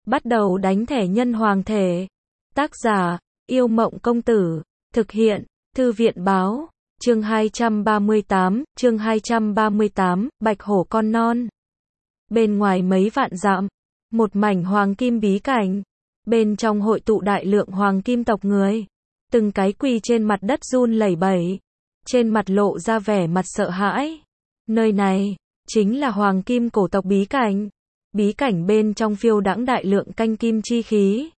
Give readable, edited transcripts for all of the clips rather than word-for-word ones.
Bắt đầu đánh thẻ nhân hoàng thể. Tác giả, Yêu Mộng Công Tử. Thực hiện, Thư viện Báo. Chương 238, Bạch Hổ con non. Bên ngoài mấy vạn dặm, một mảnh hoàng kim bí cảnh. Bên trong hội tụ đại lượng hoàng kim tộc người. Từng cái quỳ trên mặt đất run lẩy bẩy. Trên mặt lộ ra vẻ mặt sợ hãi. Nơi này, chính là hoàng kim cổ tộc bí cảnh. Bí cảnh bên trong phiêu đãng đại lượng canh kim chi khí.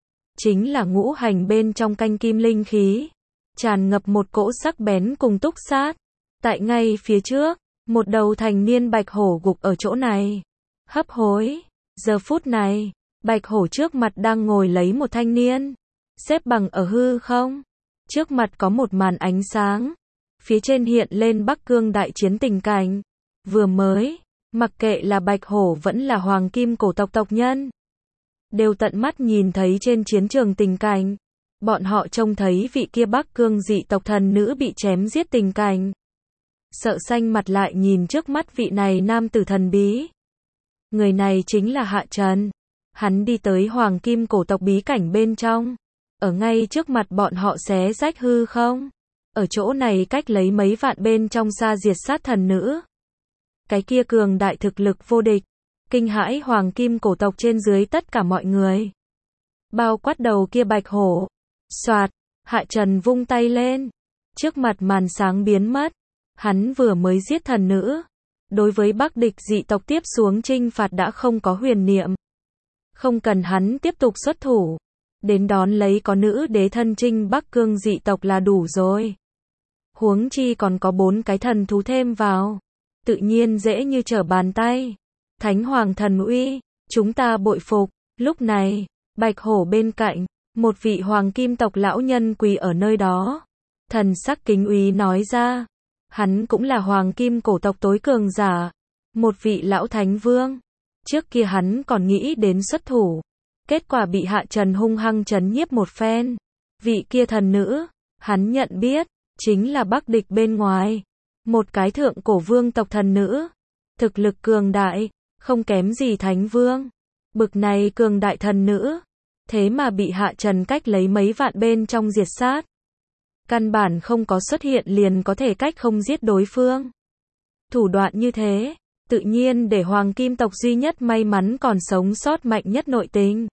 Chính là ngũ hành bên trong canh kim linh khí. Tràn ngập một cỗ sắc bén cùng túc sát. Tại ngay phía trước, một đầu thành niên bạch hổ gục ở chỗ này. Hấp hối. Giờ phút này, bạch hổ trước mặt đang ngồi lấy một thanh niên. Xếp bằng ở hư không. Trước mặt có một màn ánh sáng. Phía trên hiện lên Bắc Cương đại chiến tình cảnh. Vừa mới, mặc kệ là bạch hổ vẫn là hoàng kim cổ tộc tộc nhân. Đều tận mắt nhìn thấy trên chiến trường tình cảnh. Bọn họ trông thấy vị kia Bắc Cương dị tộc thần nữ bị chém giết tình cảnh. Sợ xanh mặt lại nhìn trước mắt vị này nam tử thần bí. Người này chính là Hạ Trần. Hắn đi tới hoàng kim cổ tộc bí cảnh bên trong. Ở ngay trước mặt bọn họ xé rách hư không. Ở chỗ này cách lấy mấy vạn bên trong xa diệt sát thần nữ. Cái kia cường đại thực lực vô địch. Kinh hãi hoàng kim cổ tộc trên dưới tất cả mọi người. Bao quát đầu kia bạch hổ. Soạt, Hạ Trần vung tay lên. Trước mặt màn sáng biến mất. Hắn vừa mới giết thần nữ. Đối với Bắc địch dị tộc tiếp xuống trinh phạt đã không có huyền niệm. Không cần hắn tiếp tục xuất thủ. Đến đón lấy có nữ đế thân trinh Bắc Cương dị tộc là đủ rồi. Huống chi còn có 4 cái thần thú thêm vào. Tự nhiên dễ như trở bàn tay. Thánh hoàng thần uy, chúng ta bội phục. Lúc này, bạch hổ bên cạnh, một vị hoàng kim tộc lão nhân quỳ ở nơi đó. Thần sắc kính úy nói ra. Hắn cũng là hoàng kim cổ tộc tối cường giả. Một vị lão thánh vương. Trước kia hắn còn nghĩ đến xuất thủ. Kết quả bị Hạ Trần hung hăng trấn nhiếp một phen. Vị kia thần nữ, hắn nhận biết, chính là Bắc địch bên ngoài. Một cái thượng cổ vương tộc thần nữ. Thực lực cường đại, không kém gì thánh vương. Bực này cường đại thần nữ. Thế mà bị Hạ Trần cách lấy mấy vạn bên trong diệt sát. Căn bản không có xuất hiện liền có thể cách không giết đối phương. Thủ đoạn như thế, tự nhiên để hoàng kim tộc duy nhất may mắn còn sống sót mạnh nhất nội tình.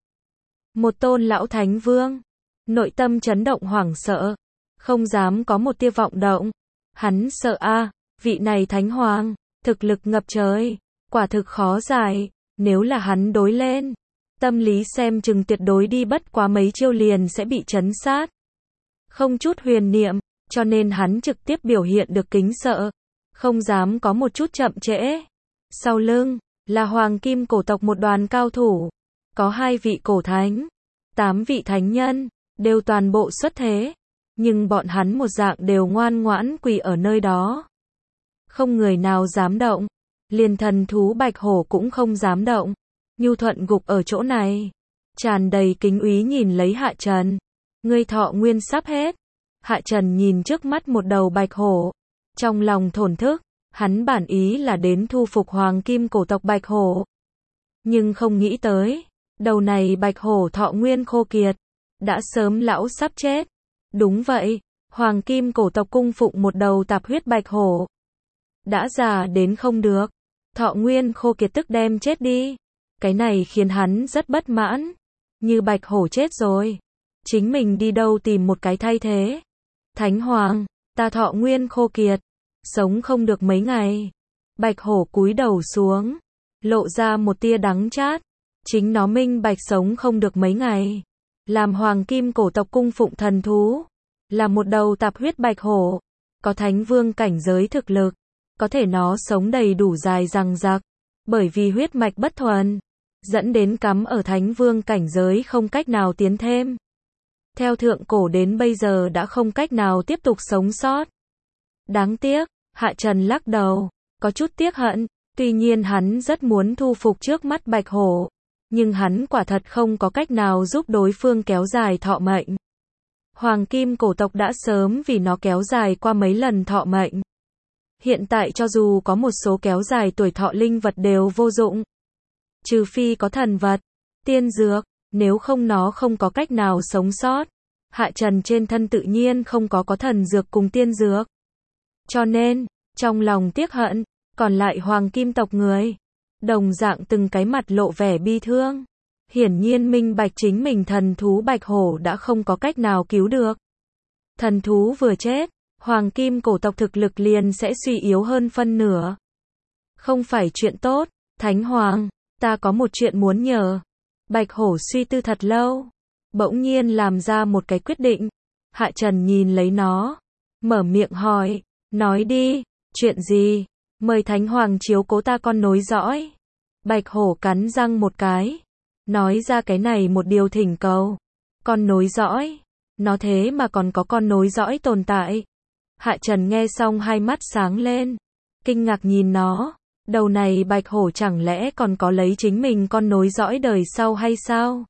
Một tôn lão thánh vương. Nội tâm chấn động hoảng sợ. Không dám có một tia vọng động. Hắn sợ vị này thánh hoàng, thực lực ngập trời. Quả thực khó giải. Nếu là hắn đối lên. Tâm lý xem chừng tuyệt đối đi bất quá mấy chiêu liền sẽ bị trấn sát. Không chút huyền niệm, cho nên hắn trực tiếp biểu hiện được kính sợ. Không dám có một chút chậm trễ. Sau lưng, là hoàng kim cổ tộc một đoàn cao thủ. Có 2 vị cổ thánh, 8 vị thánh nhân, đều toàn bộ xuất thế. Nhưng bọn hắn một dạng đều ngoan ngoãn quỳ ở nơi đó. Không người nào dám động. Liền thần thú bạch hổ cũng không dám động. Nhu thuận gục ở chỗ này. Tràn đầy kính úy nhìn lấy Hạ Trần. Ngươi thọ nguyên sắp hết. Hạ Trần nhìn trước mắt một đầu bạch hổ. Trong lòng thổn thức. Hắn bản ý là đến thu phục hoàng kim cổ tộc bạch hổ. Nhưng không nghĩ tới. Đầu này bạch hổ thọ nguyên khô kiệt. Đã sớm lão sắp chết. Đúng vậy. Hoàng kim cổ tộc cung phụng một đầu tạp huyết bạch hổ. Đã già đến không được. Thọ nguyên khô kiệt tức đem chết đi. Cái này khiến hắn rất bất mãn. Như bạch hổ chết rồi. Chính mình đi đâu tìm một cái thay thế. Thánh hoàng, ta thọ nguyên khô kiệt. Sống không được mấy ngày. Bạch hổ cúi đầu xuống. Lộ ra một tia đắng chát. Chính nó minh bạch sống không được mấy ngày. Làm hoàng kim cổ tộc cung phụng thần thú. Là một đầu tạp huyết bạch hổ. Có thánh vương cảnh giới thực lực. Có thể nó sống đầy đủ dài dằng dặc. Bởi vì huyết mạch bất thuần. Dẫn đến cắm ở thánh vương cảnh giới không cách nào tiến thêm. Theo thượng cổ đến bây giờ đã không cách nào tiếp tục sống sót. Đáng tiếc, Hạ Trần lắc đầu. Có chút tiếc hận. Tuy nhiên hắn rất muốn thu phục trước mắt bạch hổ. Nhưng hắn quả thật không có cách nào giúp đối phương kéo dài thọ mệnh. Hoàng kim cổ tộc đã sớm vì nó kéo dài qua mấy lần thọ mệnh. Hiện tại cho dù có một số kéo dài tuổi thọ linh vật đều vô dụng. Trừ phi có thần vật. Tiên dược, nếu không nó không có cách nào sống sót. Hạ Trần trên thân tự nhiên không có thần dược cùng tiên dược. Cho nên, trong lòng tiếc hận, còn lại hoàng kim tộc người, đồng dạng từng cái mặt lộ vẻ bi thương. Hiển nhiên minh bạch chính mình thần thú bạch hổ đã không có cách nào cứu được. Thần thú vừa chết, hoàng kim cổ tộc thực lực liền sẽ suy yếu hơn phân nửa. Không phải chuyện tốt, Thánh Hoàng, ta có một chuyện muốn nhờ. Bạch hổ suy tư thật lâu, bỗng nhiên làm ra một cái quyết định. Hạ Trần nhìn lấy nó, mở miệng hỏi, nói đi, chuyện gì? Mời Thánh Hoàng chiếu cố ta con nối dõi. Bạch hổ cắn răng một cái, nói ra cái này một điều thỉnh cầu. Con nối dõi, nó thế mà còn có con nối dõi tồn tại. Hạ Trần nghe xong hai mắt sáng lên, kinh ngạc nhìn nó, đầu này bạch hổ chẳng lẽ còn có lấy chính mình con nối dõi đời sau hay sao?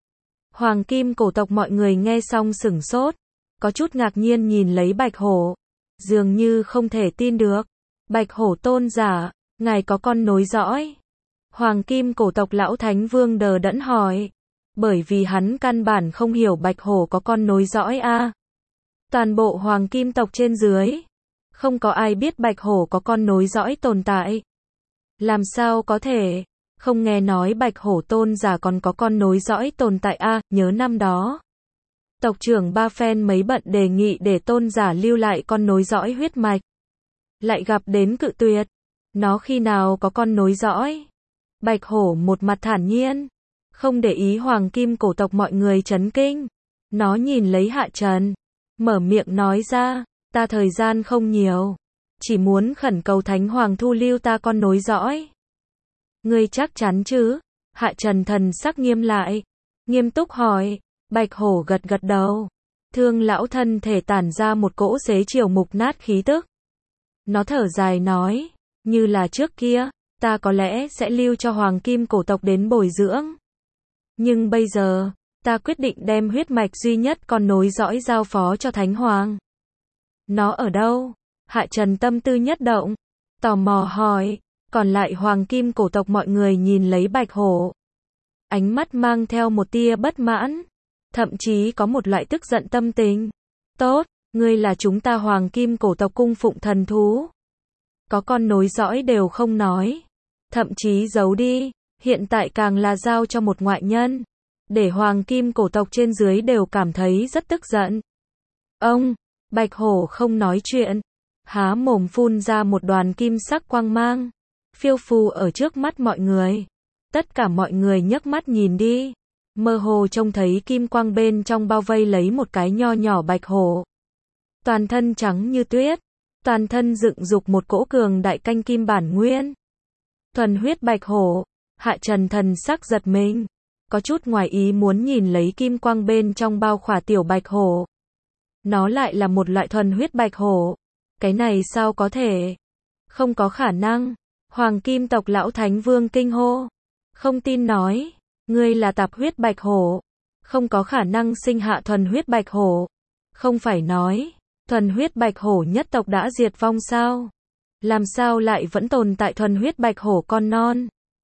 Hoàng kim cổ tộc mọi người nghe xong sửng sốt, có chút ngạc nhiên nhìn lấy bạch hổ, dường như không thể tin được. Bạch hổ tôn giả, ngài có con nối dõi? Hoàng kim cổ tộc lão thánh vương đờ đẫn hỏi, bởi vì hắn căn bản không hiểu bạch hổ có con nối dõi a. Toàn bộ hoàng kim tộc trên dưới, không có ai biết bạch hổ có con nối dõi tồn tại. Làm sao có thể, không nghe nói bạch hổ tôn giả còn có con nối dõi tồn tại a, nhớ năm đó. Tộc trưởng Ba Phen mấy bận đề nghị để tôn giả lưu lại con nối dõi huyết mạch. Lại gặp đến cự tuyệt, nó khi nào có con nối dõi? Bạch hổ một mặt thản nhiên, không để ý hoàng kim cổ tộc mọi người chấn kinh. Nó nhìn lấy Hạ Trần, mở miệng nói ra, ta thời gian không nhiều, chỉ muốn khẩn cầu Thánh Hoàng thu lưu ta con nối dõi. Ngươi chắc chắn chứ? Hạ Trần thần sắc nghiêm lại, nghiêm túc hỏi. Bạch hổ gật gật đầu. Thương lão thân thể tản ra một cỗ xế chiều mục nát khí tức. Nó thở dài nói, như là trước kia, ta có lẽ sẽ lưu cho hoàng kim cổ tộc đến bồi dưỡng. Nhưng bây giờ, ta quyết định đem huyết mạch duy nhất con nối dõi giao phó cho Thánh Hoàng. Nó ở đâu? Hạ Trần tâm tư nhất động, tò mò hỏi. Còn lại hoàng kim cổ tộc mọi người nhìn lấy bạch hổ, ánh mắt mang theo một tia bất mãn, thậm chí có một loại tức giận tâm tình. Tốt, ngươi là chúng ta hoàng kim cổ tộc cung phụng thần thú, có con nối dõi đều không nói, thậm chí giấu đi, hiện tại càng là giao cho một ngoại nhân, để hoàng kim cổ tộc trên dưới đều cảm thấy rất tức giận. Ông, bạch hổ không nói chuyện, há mồm phun ra một đoàn kim sắc quang mang, phiêu phù ở trước mắt mọi người. Tất cả mọi người nhấc mắt nhìn đi, mơ hồ trông thấy kim quang bên trong bao vây lấy một cái nho nhỏ bạch hổ. Toàn thân trắng như tuyết, toàn thân dựng dục một cỗ cường đại canh kim bản nguyên. Thuần huyết bạch hổ, Hạ Trần thần sắc giật mình, có chút ngoài ý muốn nhìn lấy kim quang bên trong bao khỏa tiểu bạch hổ. Nó lại là một loại thuần huyết bạch hổ. Cái này sao có thể? Không có khả năng. Hoàng kim tộc lão thánh vương kinh hô. Không tin nói, ngươi là tạp huyết bạch hổ. Không có khả năng sinh hạ thuần huyết bạch hổ. Không phải nói, thuần huyết bạch hổ nhất tộc đã diệt vong sao? Làm sao lại vẫn tồn tại thuần huyết bạch hổ con non?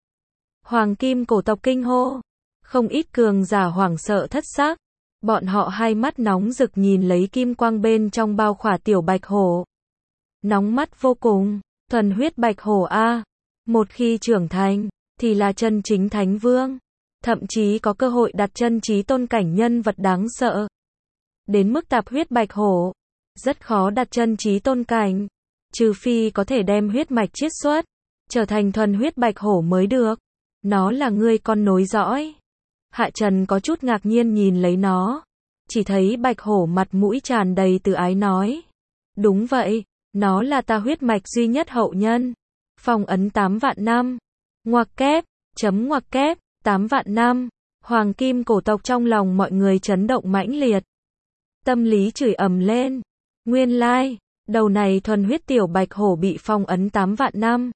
Hoàng kim cổ tộc kinh hô. Không ít cường giả hoảng sợ thất xác. Bọn họ hai mắt nóng rực nhìn lấy kim quang bên trong bao khỏa tiểu bạch hổ. Nóng mắt vô cùng, thuần huyết bạch hổ a, một khi trưởng thành, thì là chân chính thánh vương. Thậm chí có cơ hội đặt chân chí tôn cảnh nhân vật đáng sợ. Đến mức tạp huyết bạch hổ, rất khó đặt chân chí tôn cảnh. Trừ phi có thể đem huyết mạch chiết xuất, trở thành thuần huyết bạch hổ mới được. Nó là ngươi con nối dõi. Hạ Trần có chút ngạc nhiên nhìn lấy nó. Chỉ thấy bạch hổ mặt mũi tràn đầy từ ái nói. Đúng vậy, nó là ta huyết mạch duy nhất hậu nhân. Phong ấn 8 vạn năm. Ngoặc kép, chấm ngoặc kép, 8 vạn năm. Hoàng kim cổ tộc trong lòng mọi người chấn động mãnh liệt. Tâm lý chửi ầm lên. Nguyên lai, đầu này thuần huyết tiểu bạch hổ bị phong ấn 8 vạn năm.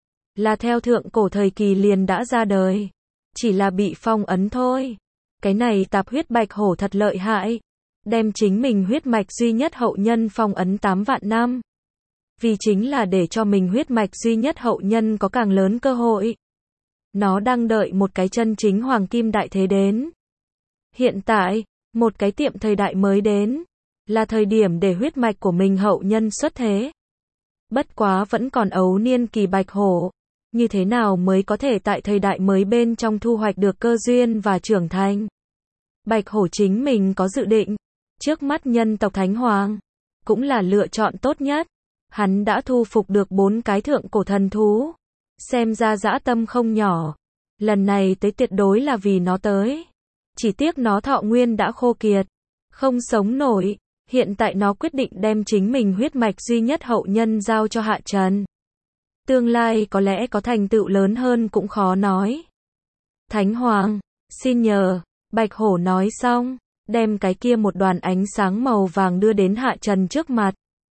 Là theo thượng cổ thời kỳ liền đã ra đời. Chỉ là bị phong ấn thôi. Cái này tạp huyết bạch hổ thật lợi hại. Đem chính mình huyết mạch duy nhất hậu nhân phong ấn 8 vạn năm. Vì chính là để cho mình huyết mạch duy nhất hậu nhân có càng lớn cơ hội. nó đang đợi một cái chân chính hoàng kim đại thế đến. Hiện tại, một cái tiệm thời đại mới đến, là thời điểm để huyết mạch của mình hậu nhân xuất thế. Bất quá vẫn còn ấu niên kỳ bạch hổ, như thế nào mới có thể tại thời đại mới bên trong thu hoạch được cơ duyên và trưởng thành. Bạch hổ chính mình có dự định, trước mắt nhân tộc Thánh Hoàng, cũng là lựa chọn tốt nhất. Hắn đã thu phục được 4 cái thượng cổ thần thú, xem ra dã tâm không nhỏ. Lần này tới tuyệt đối là vì nó tới. Chỉ tiếc nó thọ nguyên đã khô kiệt, không sống nổi. Hiện tại nó quyết định đem chính mình huyết mạch duy nhất hậu nhân giao cho Hạ Trần. Tương lai có lẽ có thành tựu lớn hơn cũng khó nói. Thánh Hoàng, xin nhờ, Bạch Hổ nói xong, đem cái kia một đoàn ánh sáng màu vàng đưa đến Hạ Trần trước mặt.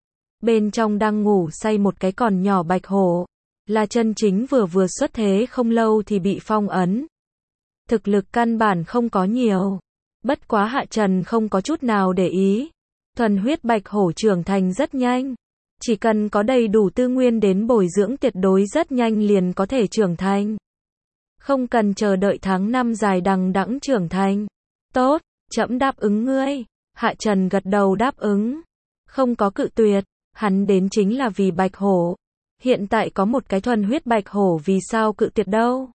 Bên trong đang ngủ say một cái còn nhỏ Bạch Hổ, là chân chính vừa xuất thế không lâu thì bị phong ấn. Thực lực căn bản không có nhiều, bất quá Hạ Trần không có chút nào để ý. Thuần huyết Bạch Hổ trưởng thành rất nhanh, chỉ cần có đầy đủ tư nguyên đến bồi dưỡng tuyệt đối rất nhanh liền có thể trưởng thành. Không cần chờ đợi tháng năm dài đằng đẵng trưởng thành. Tốt, trẫm đáp ứng ngươi. Hạ Trần gật đầu đáp ứng, không có cự tuyệt, hắn đến chính là vì Bạch Hổ. Hiện tại có một cái thuần huyết Bạch Hổ vì sao cự tuyệt đâu.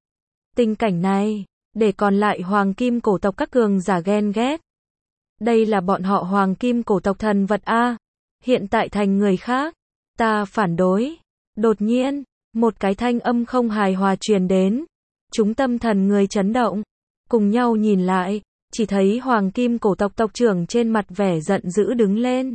Tình cảnh này, để còn lại hoàng kim cổ tộc các cường giả ghen ghét. Đây là bọn họ hoàng kim cổ tộc thần vật a, hiện tại thành người khác, ta phản đối. Đột nhiên, một cái thanh âm không hài hòa truyền đến, chúng tâm thần người chấn động, cùng nhau nhìn lại, chỉ thấy hoàng kim cổ tộc tộc trưởng trên mặt vẻ giận dữ đứng lên.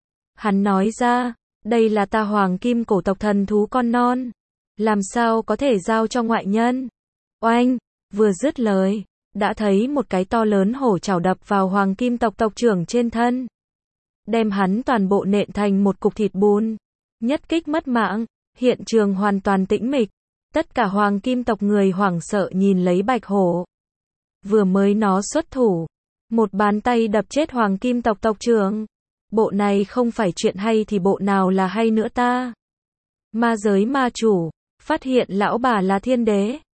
Hắn nói ra, đây là ta hoàng kim cổ tộc thần thú con non, làm sao có thể giao cho ngoại nhân. Oanh, vừa dứt lời, đã thấy một cái to lớn hổ chảo đập vào hoàng kim tộc tộc trưởng trên thân, đem hắn toàn bộ nện thành một cục thịt bùn, nhất kích mất mạng. Hiện trường hoàn toàn tĩnh mịch, tất cả hoàng kim tộc người hoảng sợ nhìn lấy Bạch Hổ. Vừa mới nó xuất thủ, một bàn tay đập chết hoàng kim tộc tộc trưởng. Bộ này không phải chuyện hay thì bộ nào là hay nữa ta? Ma giới ma chủ, phát hiện lão bà là thiên đế.